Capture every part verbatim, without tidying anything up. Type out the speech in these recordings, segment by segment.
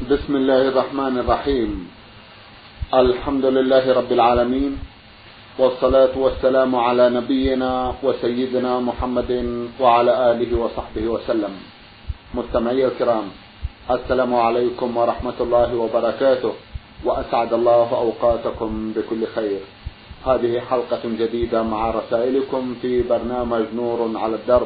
بسم الله الرحمن الرحيم. الحمد لله رب العالمين، والصلاة والسلام على نبينا وسيدنا محمد وعلى آله وصحبه وسلم. مستمعي الكرام، السلام عليكم ورحمة الله وبركاته، وأسعد الله أوقاتكم بكل خير. هذه حلقة جديدة مع رسائلكم في برنامج نور على الدرب.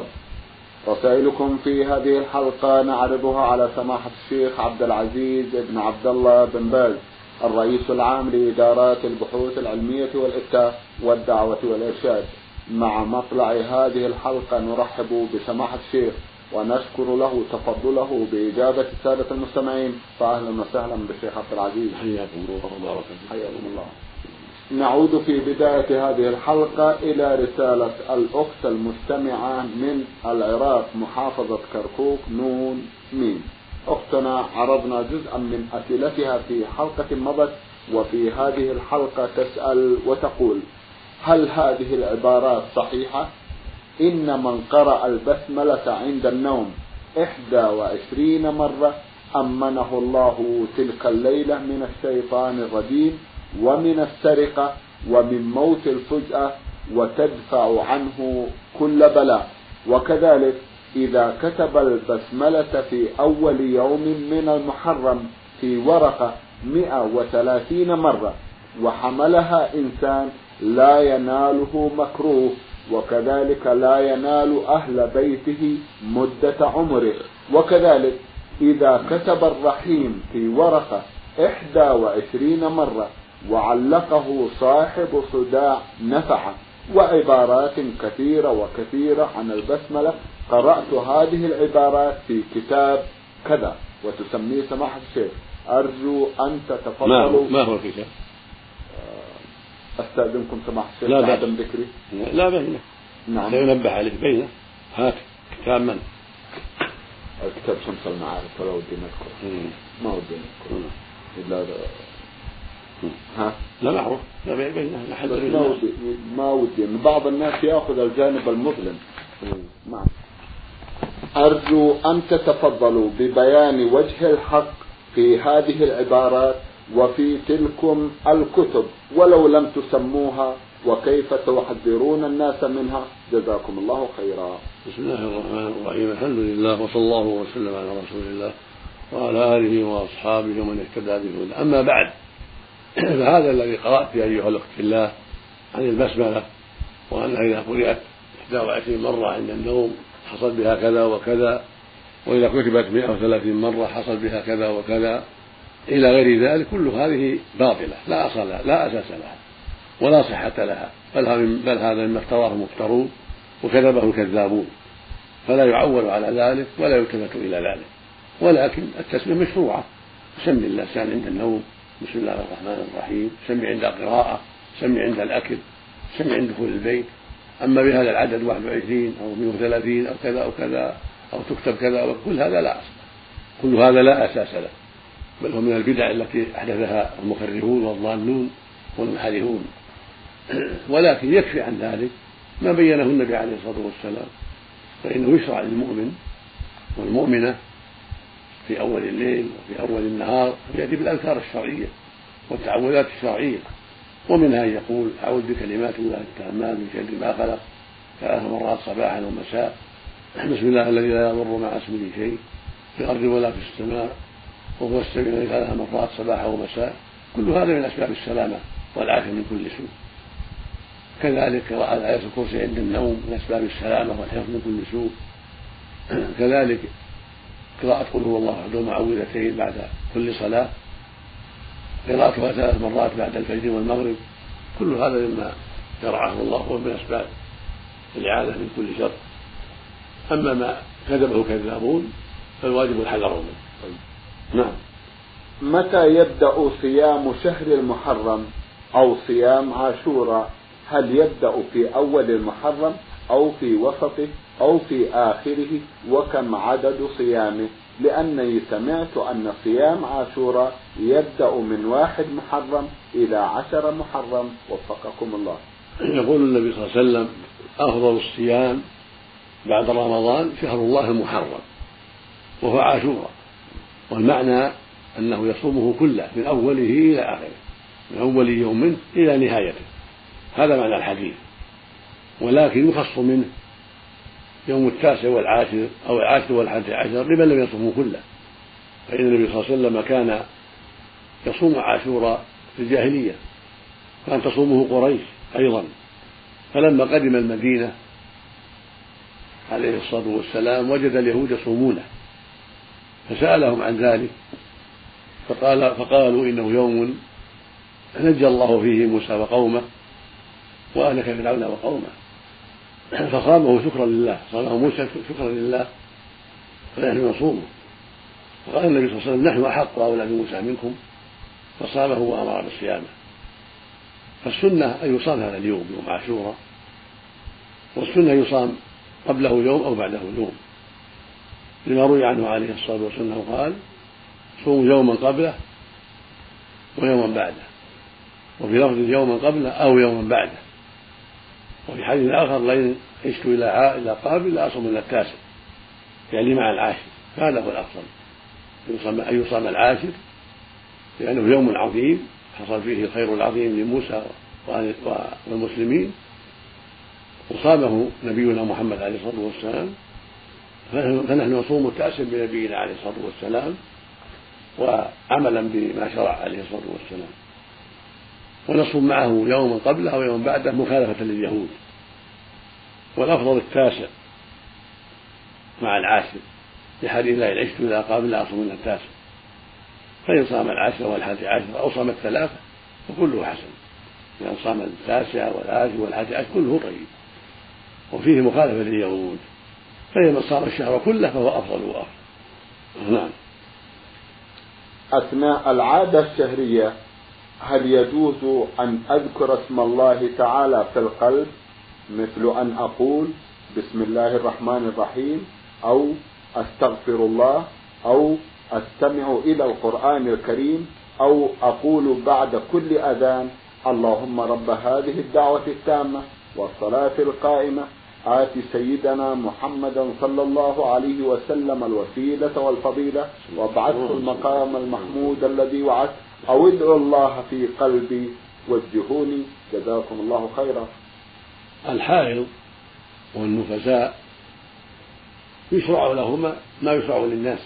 رسائلكم في هذه الحلقة نعرضها على سماحة الشيخ عبد العزيز بن عبد الله بن باز، الرئيس العام لإدارات البحوث العلمية والإفتاء والدعوة والإرشاد. مع مطلع هذه الحلقة نرحب بسماحة الشيخ ونشكر له تفضله بإجابة السادة المستمعين، فأهلا وسهلا بالشيخ عبد العزيز. حياكم الله وبارك حياكم الله. نعود في بداية هذه الحلقة إلى رسالة الأخت المستمعة من العراق، محافظة كركوك، نون ميم. أختنا عرضنا جزءا من أسئلتها في حلقة مضت، وفي هذه الحلقة تسأل وتقول: هل هذه العبارات صحيحة؟ إن من قرأ البسملة عند النوم إحدى وعشرين مرة أمنه الله تلك الليلة من الشيطان الرجيم ومن السرقة ومن موت الفجأة، وتدفع عنه كل بلاء. وكذلك إذا كتب البسملة في أول يوم من المحرم في ورقة مئة وثلاثين مرة وحملها إنسان لا يناله مكروه، وكذلك لا ينال أهل بيته مدة عمره. وكذلك إذا كتب الرحيم في ورقة إحدى وعشرين مرة وعلقه صاحب صداع نفعه، وعبارات كثيرة وكثيرة عن البسملة. قرأت هذه العبارات في كتاب كذا وتسميه سماحة الشيخ، أرجو أن تتفضلوا. ما هو الكتاب؟ أستأذنكم سماحة الشيخ لا بعدم ذكري. لا بينه. نعم. سينبه عليه بينه. هات كتاب من؟ كتاب شمس المعارف، ولا ودي نذكر. ما ودي نذكر إلا ها؟ لا معروف. لا بينه. ما ودي ما ودي إن بعض الناس يأخذ الجانب المظلم. نعم. أرجو أن تتفضلوا ببيان وجه الحق في هذه العبارات وفي تلكم الكتب ولو لم تسموها، وكيف تحذرون الناس منها، جزاكم الله خيرا. بسم الله الرحمن الرحيم. الحمد لله، وصلى الله وسلم على رسول الله وعلى آله وأصحابه ومن اهتدى بهداه. أما بعد، فهذا الذي قرأت أيها الأخت في الله عن البسملة، وأنها إذا قرأت إحدى وعشرين مرة عند النوم حصل بها كذا وكذا، وإذا كتبت مئة وثلاثين مرة حصل بها كذا وكذا، إلى غير ذلك، كل هذه باطلة لا أصل لها، لا أساس لها ولا صحة لها، بل هذا مما افتراه المفترون وكذبه الكذابون، فلا يعول على ذلك ولا يلتفت إلى ذلك. ولكن التسمية مشروعة، سمي اللسان عند النوم بسم الله الرحمن الرحيم، سمي عند القراءة، سمي عند الأكل، سمي عند دخول البيت. أما بهذا العدد واحد وعشرين أو مئة وثلاثين أو كذا أو كذا أو تكتب كذا، وكل هذا لا أصل، كل هذا لا أساس له، بل هو من البدع التي أحدثها المخرفون والضالون والمنحرفون. ولكن يكفي عن ذلك ما بينه النبي عليه الصلاة والسلام، فإنه يشرع للمؤمن والمؤمنة في أول الليل وفي أول النهار يأتي بالأذكار الشرعية والتعوذات الشرعية، ومنها أن يقول: أعوذ بكلمات الله التامات من شر ما خلق ثلاث مرات صباحا ومساء، بسم الله الذي لا يضر مع اسمه شيء في الأرض ولا في السماء وهو السميع العليم ثلاث مرات صباحا ومساء. كل هذا من أسباب السلامة والعافية من كل سوء. كذلك قراءة آية الكرسي عند النوم من أسباب السلامة والحفظ من كل سوء. كذلك قراءة قل هو الله أحد ومعوذتين بعد كل صلاة، قراءتها ثلاث مرات بعد الفجر والمغرب، كل هذا مما شرعه الله ومن أسباب الإعاذة من كل شر. أما ما كذبه الكذابون فالواجب الحذر منه. نعم. متى يبدأ صيام شهر المحرم أو صيام عاشوراء؟ هل يبدأ في أول المحرم أو في وسطه أو في آخره؟ وكم عدد صيامه؟ لأنني سمعت أن صيام عاشوراء يبدأ من واحد محرم إلى عشر محرم، وفقكم الله. يقول النبي صلى الله عليه وسلم: أفضل الصيام بعد رمضان شهر الله المحرم، وهو عاشوراء. والمعنى أنه يصومه كله من أوله إلى آخره، من أول يوم منه إلى نهايته، هذا معنى الحديث. ولكن يخص منه يوم التاسع والعاشر أو العاشر والحادي عشر لمن لم يصومه كله، فإن النبي صلى الله عليه وسلم كان يصوم عاشوراء في الجاهلية، كان تصومه قريش أيضا، فلما قدم المدينة عليه الصلاة والسلام وجد اليهود يصومونه فسألهم عن ذلك، فقال فقالوا إنه يوم نجى الله فيه موسى وقومه وأهلك فرعون وقومه، فصامه شكرا لله، صامه موسى شكرا لله فنحن نصومه. فقال النبي صلى الله عليه وسلم نحن أحق أولى بموسى منكم، فصامه وأمر بصيامه. فالسنة أن يصام هذا اليوم يوم عاشوراء، والسنة يصام قبله يوم أو بعده يوم، لما روي عنه عليه الصلاة والسلام قال صوموا يوما قبله ويوما بعده، وفي لفظ يوما قبله أو يوما بعده، وفي حديث آخر لئن عشت إلى إلى قابل لأصوم من التاسع، يعني مع العاشر، هذا هو الأفضل أن يصام العاشر لأنه يوم عظيم حصل فيه الخير العظيم لموسى والمسلمين، وصامه نبينا محمد عليه الصلاة والسلام، فنحن نصوم التاسع بنبينا عليه الصلاة والسلام وعملا بما شرع عليه الصلاة والسلام، ونصوم معه يوما قبله أو يوما بعده مخالفة لليهود. والأفضل التاسع مع العاشر لحديث لا عشت إلى قابل لأصوم من التاسع، فإن صام العاشر والحادي عشر أو صام الثلاثة فكله حسن، لأن صام التاسع والعاشر والحادي عشر كله طيب، وفيه مخالفة لليهود، فإن صام الشهر كله فهو أفضل وأفضل. نعم. أثناء العادة الشهرية هل يجوز أن أذكر اسم الله تعالى في القلب، مثل أن أقول بسم الله الرحمن الرحيم، أو أستغفر الله، أو أستمع إلى القرآن الكريم، أو أقول بعد كل أذان اللهم رب هذه الدعوة التامة والصلاة القائمة آت سيدنا محمدا صلى الله عليه وسلم الوسيلة والفضيلة وابعثه المقام المحمود الذي وعدته، أو ادعو الله في قلبي وجهوني، جزاكم الله خيرا. الحائض والنفساء يشرع لهما ما يشرع للناس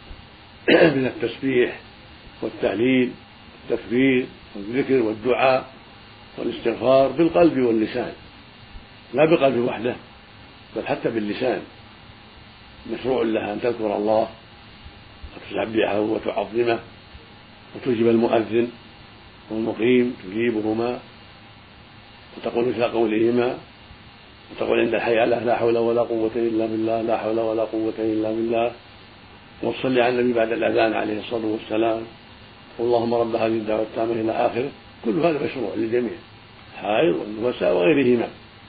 من التسبيح والتهليل والتكبير والذكر والدعاء والاستغفار بالقلب واللسان، لا بالقلب وحده بل حتى باللسان، مشروع لها أن تذكر الله وتسبحه وتعظمه وتجيب المؤذن والمقيم تجيبهما وتقول مثل قولهما، وتقول عند الحي على لا حول ولا قوة إلا بالله، لا حول ولا قوة إلا بالله، وتصلي على النبي بعد الأذان عليه الصلاة والسلام اللهم رب هذه الدعوة التامة إلى آخره. كل هذا مشروع للجميع، الحائض والنفساء وغيرهما.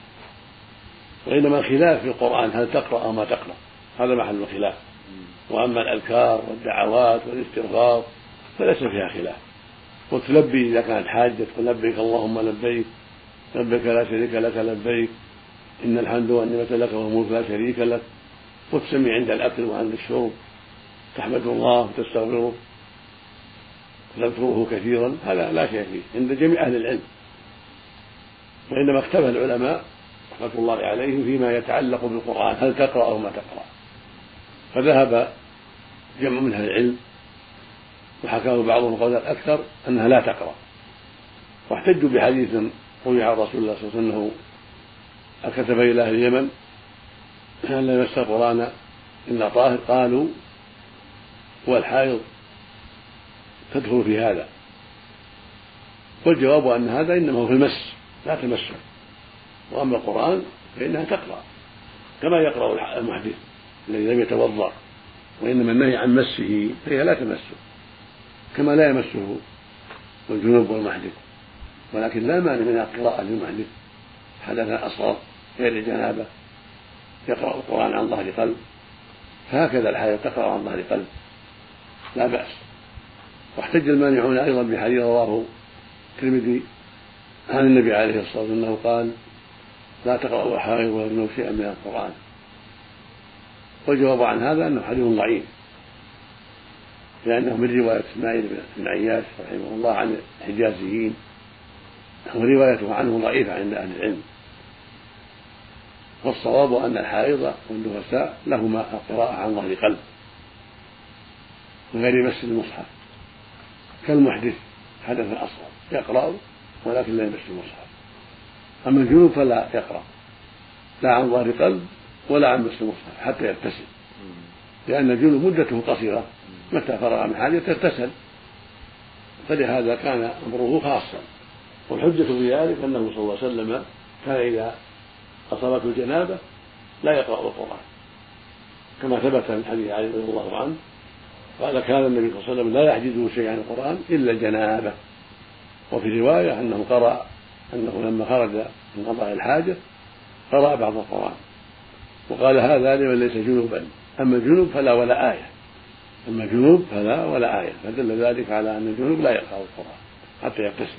وإنما الخلاف في القرآن هل تقرأ أو ما تقرأ، هذا محل الخلاف. وأما الأذكار والدعوات والاستغفار فليس فيها خلاف، وتلبي إذا كانت حاجة تقول لبيك اللهم لبيك لبيك لا شريك لك لبيك إن الحمد والنعمة لك والملك لا شريك لك، وتسمي عند الأكل وعند الشرب تحمد الله وتستغفره وتذكره كثيرا، هذا لا شيء فيه عند جميع أهل العلم. وإنما اختلف العلماء رحمة الله عليهم فيما يتعلق بالقرآن هل تقرأ أو ما تقرأ، فذهب جمع من أهل العلم وحكاه بعضهم قول الأكثر أنها لا تقرأ، واحتجوا بحديث روي عن رسول الله صلى الله عليه وسلم أنه كتب إلى أهل اليمن أن لا يمس القرآن إلا طاهر، قالوا والحائض تدخل في هذا، والجواب أن هذا إنما هو في المس لا تمسه، وأما القرآن فإنها تقرأ كما يقرأ المحدث الذي لم يتوضأ، وإنما النهي عن مسه فهي لا تمسه كما لا يمسه الجنوب والمحدث، ولكن لا مانع من القراءة للمحدث حدثا أصغر غير الجنابة يقرأ القرآن عن ظهر قلب، فهكذا الحائض تقرأ عن ظهر قلب لا بأس. واحتج المانعون أيضا بحديث رواه الترمذي عن النبي عليه الصلاة والسلام أنه قال لا تقرأوا الحائض ولا تجنوا شيئا من القرآن، والجواب عن هذا أنه حديث ضعيف، لأنه من رواية إسماعيل بن عياش رحمه الله عن الحجازيين، وروايته عنه ضعيفة عند أهل العلم. والصواب أن الحائض والنفساء لهما القراءة عن ظهر قلب من غير مس المصحف، كالمحدث حدثا أصغر يقرأ ولكن لا يمس المصحف. أما الجنوب فلا يقرأ لا عن ظهر قلب ولا عن مس المصحف حتى يغتسل، لأن الجنوب مدته قصيرة، متى فرغ من حاجة يغتسل، فلهذا كان أمره خاصا. والحجة في ذلك أنه صلى الله عليه وسلم كان إذا أصابته الجنابة لا يقرأ القرآن، كما ثبت من حديث علي رضي الله عنه قال كان النبي صلى الله عليه وسلم لا يحجزه شيء عن القرآن إلا الجنابة. وفي رواية أنه قرأ أنه لما خرج من قضاء الحاجة قرأ بعض القرآن، وقال هذا لمن ليس جنوبا، أما الجنوب فلا ولا آية، أما الجنوب فلا ولا آية، فدل ذلك على أن الجنوب لا يقرأ القرآن حتى يغتسل.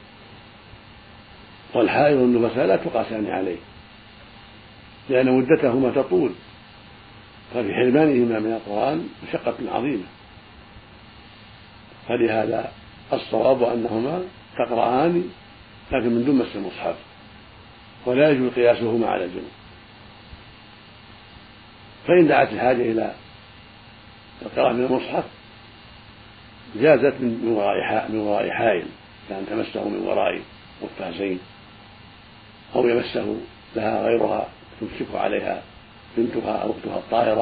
والحائض والنفساء لا تقاسان عليه، لأن مدتهما تطول، ففي حرمانهما من القرآن مشقة عظيمة، فلهذا الصواب أنهما تقرآن لكن من دون مس المصحف، ولا يجوز قياسهما على الجنوب. فإن دعت الحاجة إلى القراءة من المصحف جازت من وراء من وراء حائل، كأن تمسه من وراء قفازين أو يمسه لها غيرها تمسك عليها بنتها أو أختها الطاهرة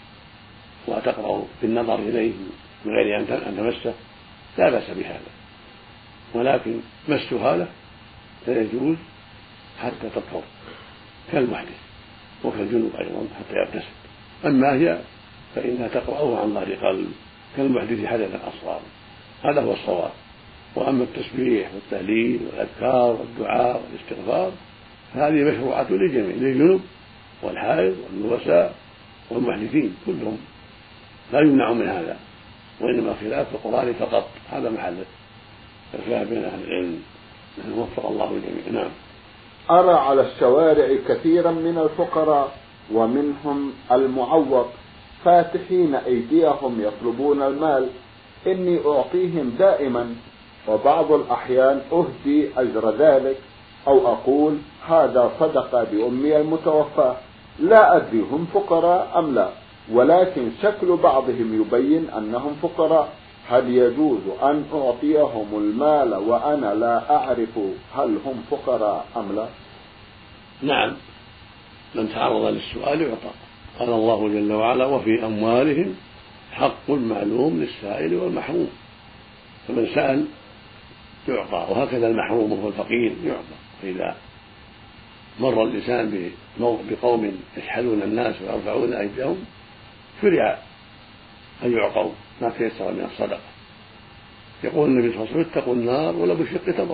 وتقرأ بالنظر إليه من غير أن تمسه، لا بأس بهذا، ولكن مسها له لا يجوز حتى تطهر كالمحدث وكالجنوب أيضا حتى يغتسل. أما هي فإنها تقرأه عن ظهر قلب كالمحدث حدثا أصغر، هذا هو الصواب. وأما التسبيح والتهليل والأذكار والدعاء والاستغفار هذه مشروعة للجميع، للجنوب والحائض والنفساء والمحدثين كلهم لا يمنع من هذا، وإنما خلاف القرآن فقط، هذا محله الخلاف بين أهل العلم، وفق الله الجميع. نعم. أرى على الشوارع كثيرا من الفقراء ومنهم المعوق فاتحين أيديهم يطلبون المال، إني أعطيهم دائما، وبعض الأحيان أهدي أجر ذلك أو أقول هذا صدقة بأمي المتوفاة، لا أدري هم فقراء أم لا، ولكن شكل بعضهم يبين أنهم فقراء، هل يجوز أن أعطيهم المال وأنا لا أعرف هل هم فقراء أم لا؟ نعم، من تعرض للسؤال يعطى، قال الله جل وعلا وفي أموالهم حق معلوم للسائل والمحروم، فمن سأل يعطى، وهكذا المحروم وهو الفقير يعطى. فإذا مر الإنسان بقوم يشحذون الناس ويرفعون أيديهم شرع أن يعطوا ما تيسر من الصدقة. يقول النبي صلى الله عليه وسلم اتقوا النار ولو بشق تمر،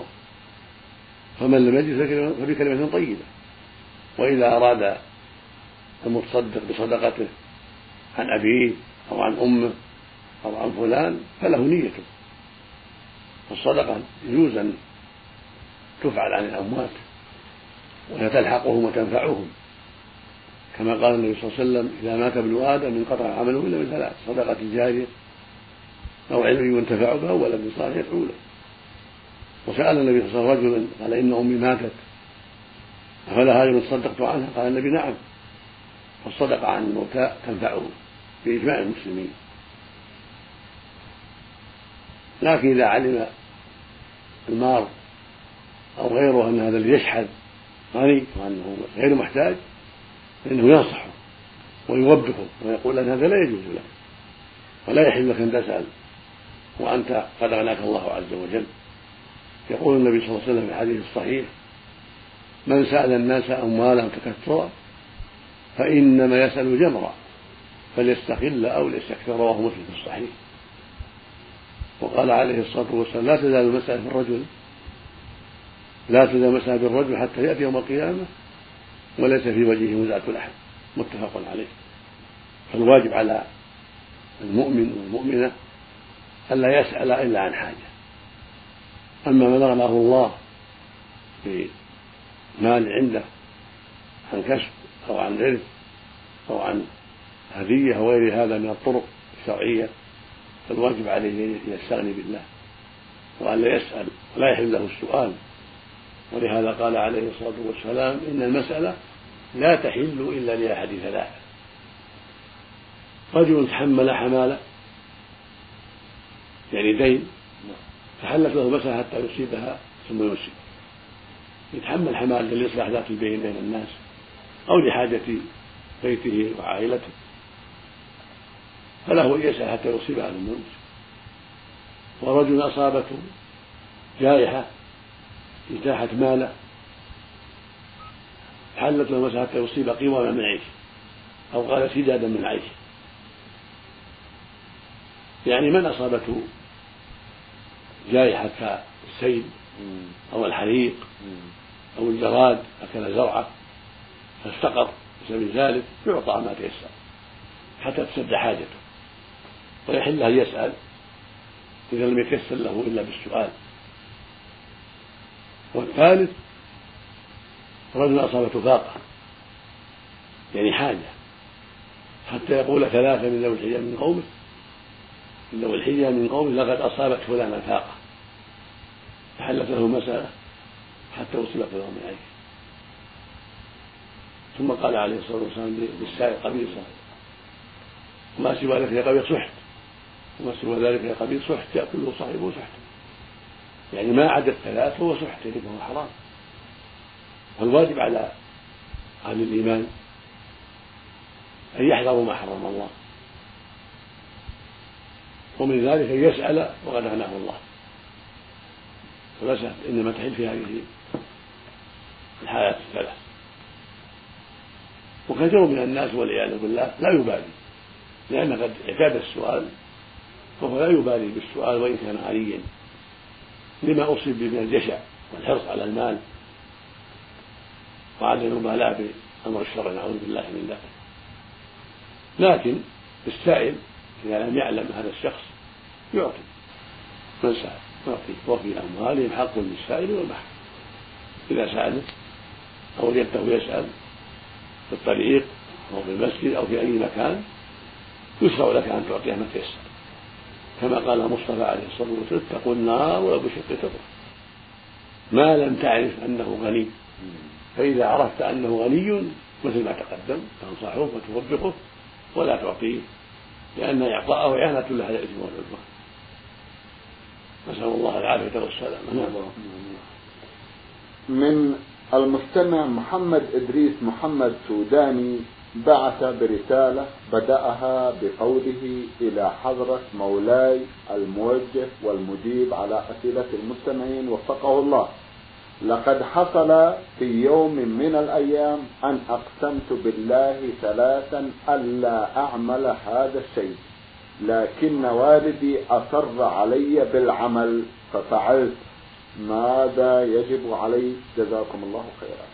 فمن لم يجد فبكلمة طيبة. وإذا أراد المتصدق بصدقته عن أبيه أو عن أمه أو عن فلان فله نيته، الصدقة يجوز أن تفعل عن الأموات وهي تلحقهم وتنفعهم، كما قال النبي صلى الله عليه وسلم إذا مات ابن آدم انقطع عمله إلا من ثلاث: صدقة جارية أو علم ينتفع به أو ولد صالح يدعو له. وسأل النبي صلى الله عليه وسلم رجلا قال إن أمي ماتت أفلا هذه تصدقت عنها؟ قال النبي نعم، والصدقة عن الموتى تنفعهم بإجماع المسلمين. لكن إذا علم المار أو غيره أن هذا الذي يشحذ غني وأنه غير محتاج فإنه ينصحه ويوبخه ويقول أن هذا لا يجوز لك ولا يحل لك أن تسأل وأنت قد أغناك الله عز وجل. يقول النبي صلى الله عليه وسلم في الحديث الصحيح من سأل الناس أموالا تكثرا فإنما يسأل جمرا فليستقل أو ليستكثر، رواه مسلم في الصحيح. وقال عليه الصلاة والسلام لا تزال المسألة في الرجل لا تزال المسألة بالرجل حتى يأتي يوم القيامة وليس في وجهه مزعة لحم، متفق عليه. فالواجب على المؤمن والمؤمنة ألا يسأل إلا عن حاجة. أما من أغناه الله بمال عنده عن كسب أو عن إرث أو عن هدية أو غير هذا من الطرق الشرعية فالواجب عليه أن يستغني بالله وأن لا يسأل ولا يحل له السؤال. ولهذا قال عليه الصلاة والسلام إن المسألة لا تحل إلا لأحد ثلاثة: رجل تحمل حمالة يعني دين فحلت له مسألة حتى يصيبها ثم يمسك، يتحمل حمالة لإصلاح ذات البين بين الناس أو لحاجة بيته وعائلته فله أن يسأل حتى يصيبها ثم يمسك. ورجل أصابته جائحة اجتاحت ماله حلت له مسألة حتى يصيب قواما من عيشه أو قال سدادا من عيشه، يعني من أصابته جائحة كالسيل أو الحريق أو الجراد أكل زرعه فافتقر بسبب ذلك يعطى ما تيسر حتى تسد حاجته ويحل أن يسأل إذا لم يتيسر له إلا بالسؤال. والثالث رجل أصابته فاقة يعني حاجة حتى يقول ثلاثة من ذوي الحجة من قومه من ذوي الحجة من قومه لقد أصابت فلانا فاقة فحلت له مسألة حتى وصل فلان من عيشه. ثم قال عليه الصلاة والسلام للسائق قبيصة وما سوى ذلك يا قبيص سحت وما سوى ذلك يا قبيص سحت يأكله صاحبه سحت، يعني ما عدا الثلاث هو سحت فهو حرام. والواجب على أهل الإيمان أن يحذروا ما حرم الله ومن ذلك أن يسأل وقد أغناه الله، فالمسألة إنما تحل في هذه الحالات الثلاث. وكثير من الناس والعياذ بالله لا يبالي لأن قد اعتاد السؤال وهو لا يبالي بالسؤال وإن كان غنيا لما أصيب من الجشع والحرص على المال وعدم المبالاة بأمر الشرع نعوذ بالله من ذلك. لكن السائل إذا لم يعلم هذا الشخص يعطي من سأل يعطي، وفي أموالهم حق للسائل والمحروم. إذا سأل أو وجدته يسأل في الطريق أو في المسجد أو في أي مكان يشرع لك أن تعطيه ما تيسر، كما قال المصطفى عليه الصلاة والسلام اتقوا النار ولو بشق تمرة ما لم تعرف أنه غني. فإذا عرفت أنه غني مثل ما تقدم تنصحه وتوبخه ولا تعطيه لأن إعطاءه إعانة له على الإثم والعدوان. نسأل الله العافية والسلامة. من المستمع محمد إدريس محمد سوداني بعث برسالة بدأها بقوله إلى حضرة مولاي الموجه والمجيب على أسئلة المستمعين وفقه الله: لقد حصل في يوم من الأيام أن أقسمت بالله ثلاثا ألا أعمل هذا الشيء، لكن والدي أصر علي بالعمل ففعلت، ماذا يجب علي؟ جزاكم الله خيرا.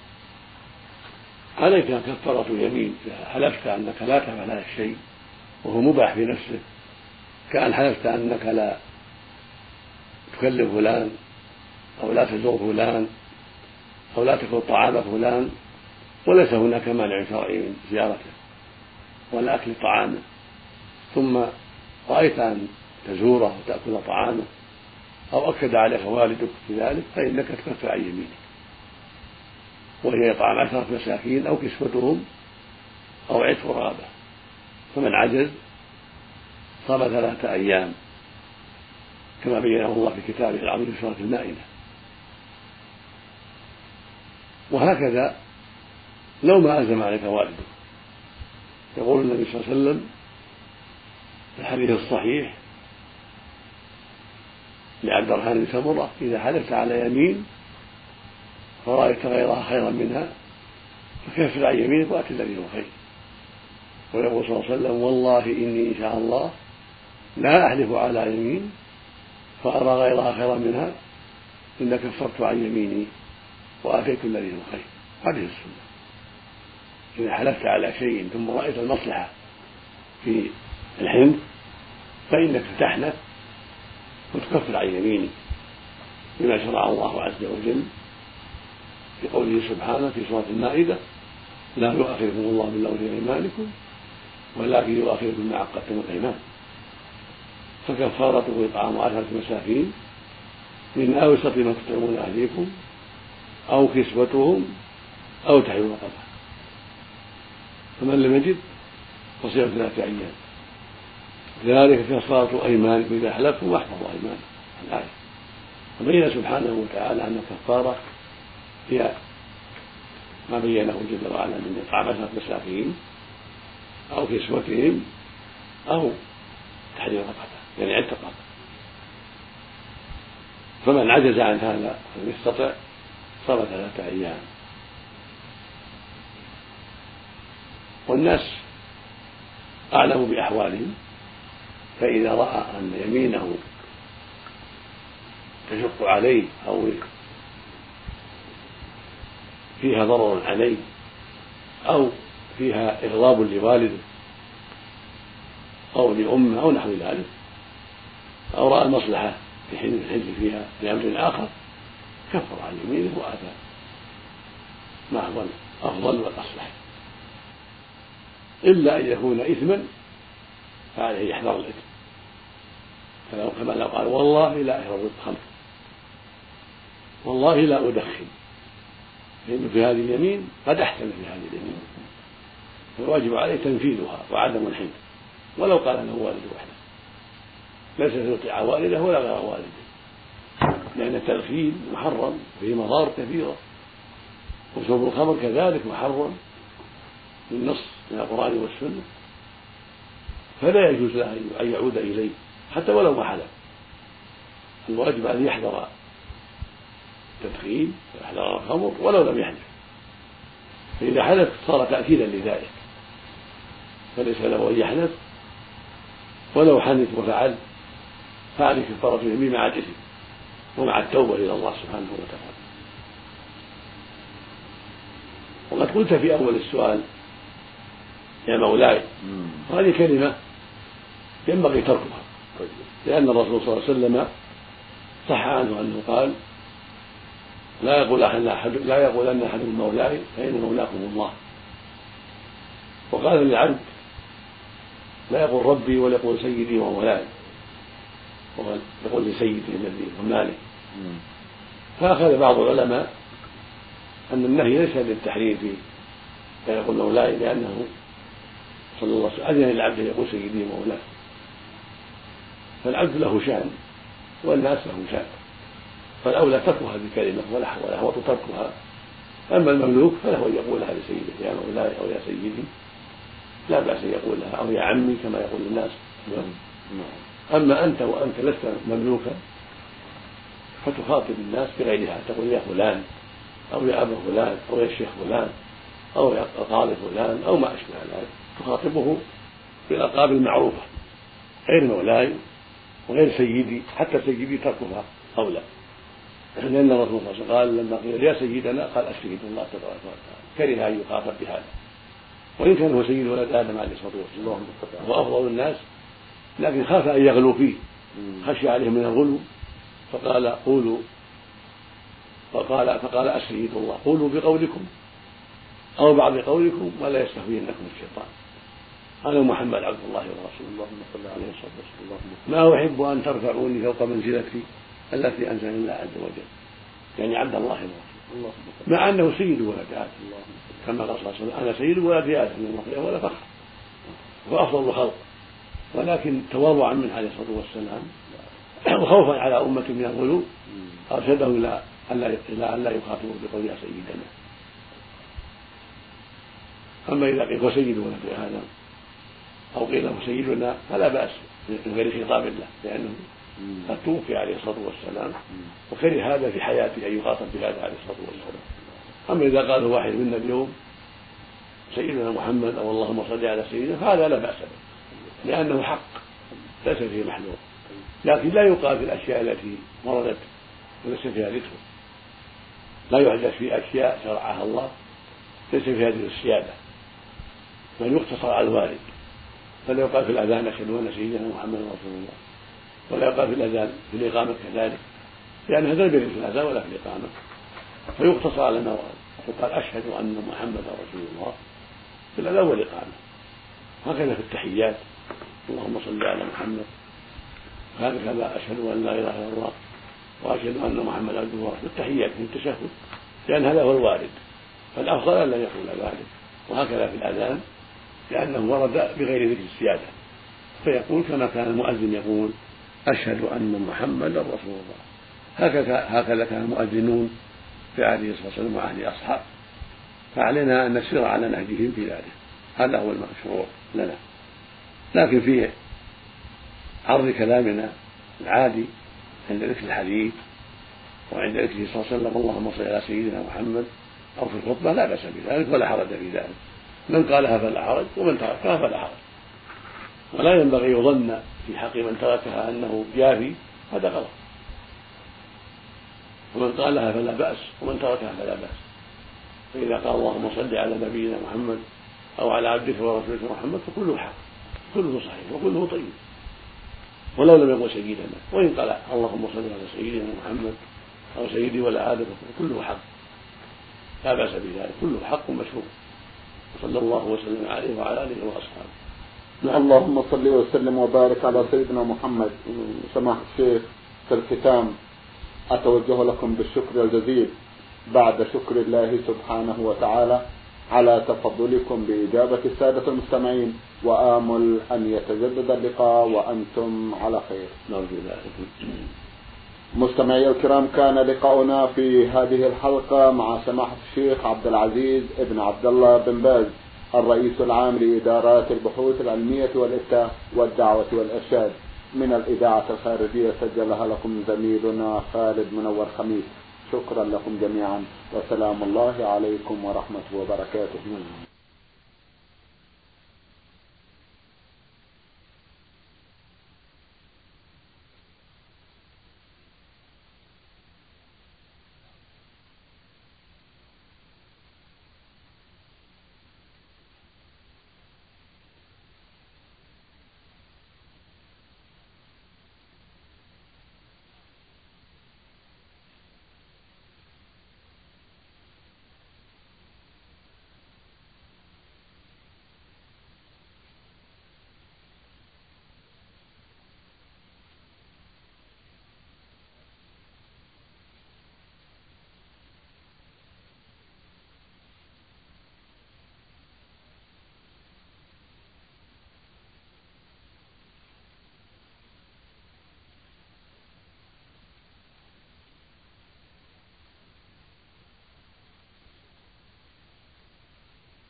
عليك كفارة اليمين إذا حلفت أنك لا تفعل هذا الشيء وهو مباح في نفسه، كأن حلفت أنك لا تكلم فلان أو لا تزور فلان أو لا تأكل طعام فلان وليس هناك مانع شرعي من زيارته ولا أكل طعامه، ثم رأيت أن تزوره وتأكل طعامه أو أكد عليك والدك في ذلك فإنك تكفر عن يمينك، وهي إطعام عشرة مساكين أو كسوتهم أو عتق رقبة، فمن عجز صام ثلاثة أيام كما بينه الله في كتابه العظيم في سورة المائدة. وهكذا لو ما ألزم عليك والدك، يقول النبي صلى الله عليه وسلم في الحديث الصحيح لعبد الرحمن بن سمرة: إذا حلفت على يمين فرأيت غيرها خيرا منها فكفر عن يمينك وأت الذي هو خير. ويقول صلى الله عليه وسلم: والله إني إن شاء الله لا أحلف على يمين فأرى غيرها خيرا منها إن كفرت عن يميني وآتيت الذي هو خير. هذه السنة. إذا حلفت على شيء ثم رأيت المصلحة في الحنث فإنك تحلف وتكفر عن يمينك بما شرع الله عز وجل في قوله سبحانه في سورة المائدة: لا يؤاخذكم الله باللغو في أيمانكم ولكن يؤاخذكم بما عقدتم الأيمان. فكفارته إطعام عشرة مساكين من أوسط ما تطعمون أهليكم أو كسوتهم أو تحرير رقبة، فمن لم يجد فصيام ثلاثة أيام، ذلك كفارة أيمانكم إذا حلفتم واحفظوا أيمانكم. الآية. فبين سبحانه وتعالى أن الكفارة هي ما بينه جل وعلا من إطعام عشرة مساكين أو كسوتهم أو تحرير رقبة، يعني عتق رقبة. فمن عجز عن هذا فلم يستطع صار ثلاثة أيام. والناس أعلم بأحوالهم، فإذا رأى أن يمينه تشق عليه أو فيها ضرر عليه أو فيها إغضاب لوالده أو لأمه أو نحو ذلك، أو رأى المصلحة في حين الحج فيها بأمر آخر، كفر عن يمينه وأتى ما هو الأفضل والأصلح، إلا أن يكون إثما فعليه يحذر الإثم، كما لو قال والله لا أشرب الخمر، والله لا أدخن، فإنه في هذه اليمين قد أحسن في هذه اليمين، فالواجب عليه تنفيذها وعدم الحنث، ولو قال أنه والد وحده، ليس سيطيع والده ولا غير والده، لأن التدخين محرم فيه مضار كثيرة، وشرب الخمر كذلك محرم بالنص من القرآن والسنة، فلا يجوز له أن يعود إليه حتى ولو ما حلف. الواجب أن يحذر التدخين ويحذر الخمر ولو لم يحلف، فإذا حلف صار تأكيدا لذلك، فليس له أن يحلف، ولو حنث وفعل فعليه كفارة اليمين مع الإثم ومع التوبة إلى الله سبحانه وتعالى. وقد قلت في أول السؤال يا مولاي، هذه كلمة ينبغي تركها، لأن الرسول صلى الله عليه وسلم صح عنه أنه قال لا يقول أحد لا يقول أن أحد مولاي فإن مولاكم الله، وقال للعبد لا يقول ربي ولا يقول سيدي ومولاي، يقول لسيده الذي وماله. فأخذ بعض العلماء أن النهي ليس للتحريم في لا يقول مولاي، لأنه صلى الله عليه وسلم أذن للعبد أن يقول سيدي ومولاه، فالعبد له شأن والناس لهم شأن، فالأولى تركها بكلمة والأحوط تركها. أما المملوك فله أن يقولها لسيده يا مولاي أو يا سيدي، لا بأس أن يقولها، أو يا عمي كما يقول الناس. أما أنت وأنت لست مملوكا فتخاطب الناس بغيرها، تقول يا فلان أو يا أبا فلان أو يا الشيخ فلان أو يا القاضي فلان أو ما أشبه ذلك، تخاطبه بالألقاب المعروفة غير مولاي وغير سيدي، حتى سيدي تركها أولى، لأن الرسول صلى الله عليه وسلم قال لما قيل يا سيدنا قال السيد الله تبارك وتعالى، كره أن يخاطب بهذا، وإن كان هو سيد ولد آدم عليه الصلاة والسلام هو أفضل الناس، لكن خاف أن يغلو فيه، خشي عليهم من الغلو، فقال قولوا فقال فقال السيد الله قولوا بقولكم أو بعض قولكم ولا يستهوينكم الشيطان. أنا محمد عبد الله ورسوله اللهم صل عليه وسلم، ما أحب أن ترفعوني فوق منزلتي التي أنزل الله عز وجل، يعني عبد الله ورسوله، مع أنه سيد ولد آدم كما قال صلى الله عليه وسلم أنا سيد ولد آدم من الله ولا فخر وأفضل الخلق، ولكن تواضعا منه عليه الصلاة والسلام وخوفا على أمة من الغلو أرشدهم إلى أن لا يخاطبوا بقول يا سيدنا. أما إذا قيل هو سيد ولد آدم أو قيل هو سيدنا فلا بأس من غير خطاب له، لأنه قد توفي عليه الصلاة والسلام وكره هذا في حياته أن يخاطب بهذا عليه الصلاة والسلام. أما إذا قال واحد منا اليوم سيدنا محمد أو اللهم صل على سيدنا فهذا لا بأس به، لأنه حق ليس فيه محذور، لكن لا يقال في الأشياء التي وردت وليس فيها ذكر، لا يحدث في أشياء شرعها الله ليس فيها ذكر السيادة، بل يقتصر على الوارد، فلا يقال في الأذان أشهد أن سيدنا محمد رسول الله، ولا يقال في الأذان في الإقامة كذلك، لأن هذا لا يرد في الأذان ولا في الإقامة، فيقتصر على ما ورد، فقال أشهد أن محمد رسول الله في الأذان والإقامة. هكذا في التحيات اللهم صل على محمد هكذا أشهد أن لا إله إلا الله وأشهد أن محمدا عبده ورسوله التحيات في التشهد، لأن هذا هو الوارد، فالأفضل أن لا يقول ذلك. وهكذا في الأذان، لأنه ورد بغير ذكر السيادة، فيقول كما كان المؤذن يقول أشهد أن محمدا رسول الله. هكذا هكذا كان المؤذنون في عهده صلى الله عليه وسلم وعهد أصحابه، فعلينا أن نسير على نهجهم في ذلك، هذا هو المشروع لنا. لكن في عرض كلامنا العادي عند ذكر الحديث وعند ذكره صلى الله عليه وسلم اللهم صل على سيدنا محمد أو في الخطبة لا بأس بذلك ولا حرج في ذلك، من قالها فلا حرج ومن تركها فلا حرج. ولا ينبغي يظن في حق من تركها أنه جافي، هذا غلط. ومن قالها فلا بأس ومن تركها فلا بأس. فإذا قال اللهم صل على نبينا محمد أو على عبدك ورسولك محمد فكله حق، كله صحيح وكله طيب، ولو لم يقل سيدنا. وإن قال اللهم صل على سيدنا محمد أو سيدي ولا آدم فكله حق، لا بأس بذلك، كله حق مشروع. صلى الله وسلم عليه وعلى آله وأصحابه. اللهم صل وسلم وبارك على سيدنا محمد. سماحة الشيخ، في الختام أتوجه لكم بالشكر الجزيل بعد شكر الله سبحانه وتعالى على تفضلكم بإجابة السادة المستمعين، وآمل أن يتجدد اللقاء وأنتم على خير. مستمعي الكرام، كان لقاؤنا في هذه الحلقة مع سماحة الشيخ عبد العزيز ابن عبد الله بن باز، الرئيس العام لإدارات البحوث العلمية والإفتاء والدعوة والإرشاد، من الإذاعة الخارجية سجلها لكم زميلنا خالد منور خميس. شكرا لكم جميعا، وسلام الله عليكم ورحمة وبركاته.